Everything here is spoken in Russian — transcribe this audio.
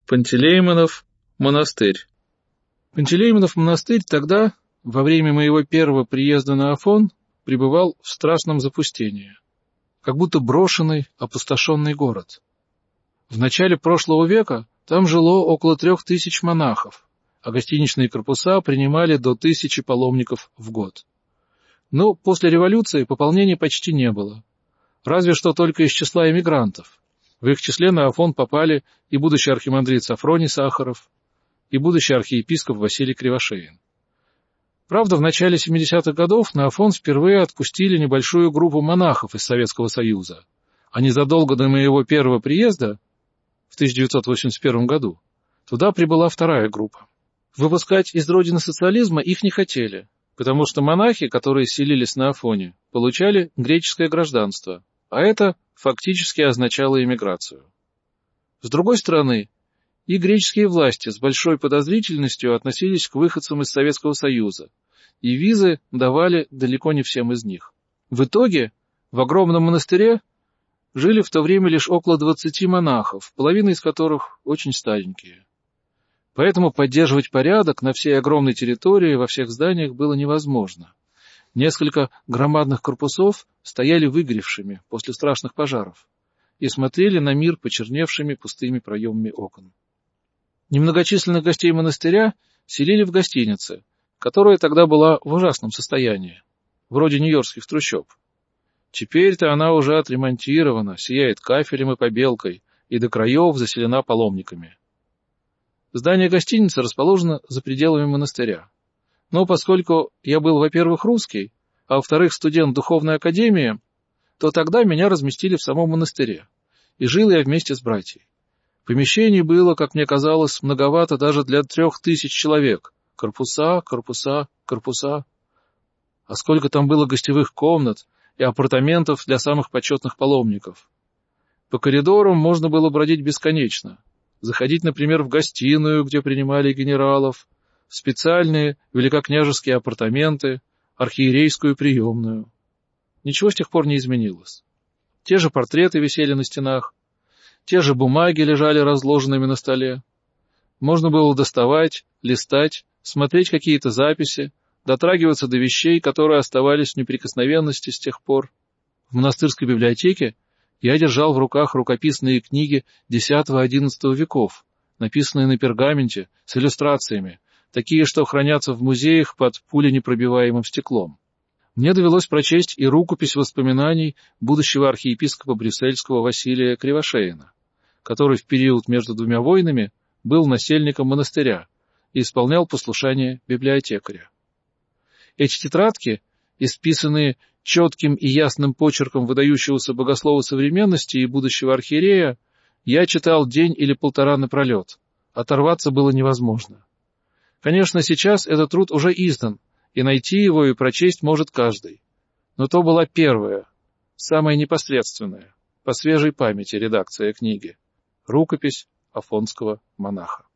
Пантелеймонов монастырь. Пантелеймонов монастырь тогда, во время моего первого приезда на Афон, пребывал в страшном запустении, как будто брошенный, опустошенный город. В начале прошлого века там жило около 3000 монахов, а гостиничные корпуса принимали до 1000 паломников в год. Но после революции пополнения почти не было, разве что только из числа эмигрантов. В их числе на Афон попали и будущий архимандрит Сафроний Сахаров, и будущий архиепископ Василий Кривошеин. Правда, в начале 70-х годов на Афон впервые отпустили небольшую группу монахов из Советского Союза, а незадолго до моего первого приезда, в 1981 году, туда прибыла вторая группа. Выпускать из родины социализма их не хотели, потому что монахи, которые селились на Афоне, получали греческое гражданство, а это фактически означало эмиграцию. С другой стороны, и греческие власти с большой подозрительностью относились к выходцам из Советского Союза, и визы давали далеко не всем из них. В итоге в огромном монастыре жили в то время лишь около 20 монахов, половина из которых очень старенькие. Поэтому поддерживать порядок на всей огромной территории во всех зданиях было невозможно. Несколько громадных корпусов стояли выгоревшими после страшных пожаров и смотрели на мир почерневшими пустыми проемами окон. Немногочисленных гостей монастыря селили в гостинице, которая тогда была в ужасном состоянии, вроде нью-йоркских трущоб. Теперь-то она уже отремонтирована, сияет кафелем и побелкой и до краев заселена паломниками. Здание гостиницы расположено за пределами монастыря. Но поскольку я был, во-первых, русский, а во-вторых, студент духовной академии, то тогда меня разместили в самом монастыре, и жил я вместе с братьей. Помещений было, как мне казалось, многовато даже для 3000 человек. Корпуса, корпуса, корпуса. А сколько там было гостевых комнат и апартаментов для самых почетных паломников. По коридорам можно было бродить бесконечно. Заходить, например, в гостиную, где принимали генералов, в специальные великокняжеские апартаменты, архиерейскую приемную. Ничего с тех пор не изменилось. Те же портреты висели на стенах, те же бумаги лежали разложенными на столе. Можно было доставать, листать, смотреть какие-то записи, дотрагиваться до вещей, которые оставались в неприкосновенности с тех пор. В монастырской библиотеке я держал в руках рукописные книги X-XI веков, написанные на пергаменте, с иллюстрациями, такие, что хранятся в музеях под пуленепробиваемым стеклом. Мне довелось прочесть и рукопись воспоминаний будущего архиепископа брюссельского Василия Кривошеина, который в период между двумя войнами был насельником монастыря и исполнял послушание библиотекаря. Эти тетрадки, исписанные четким и ясным почерком выдающегося богослова современности и будущего архиерея, я читал день или полтора напролет. Оторваться было невозможно. Конечно, сейчас этот труд уже издан, и найти его и прочесть может каждый. Но то была первая, самая непосредственная, по свежей памяти редакция книги, рукопись афонского монаха.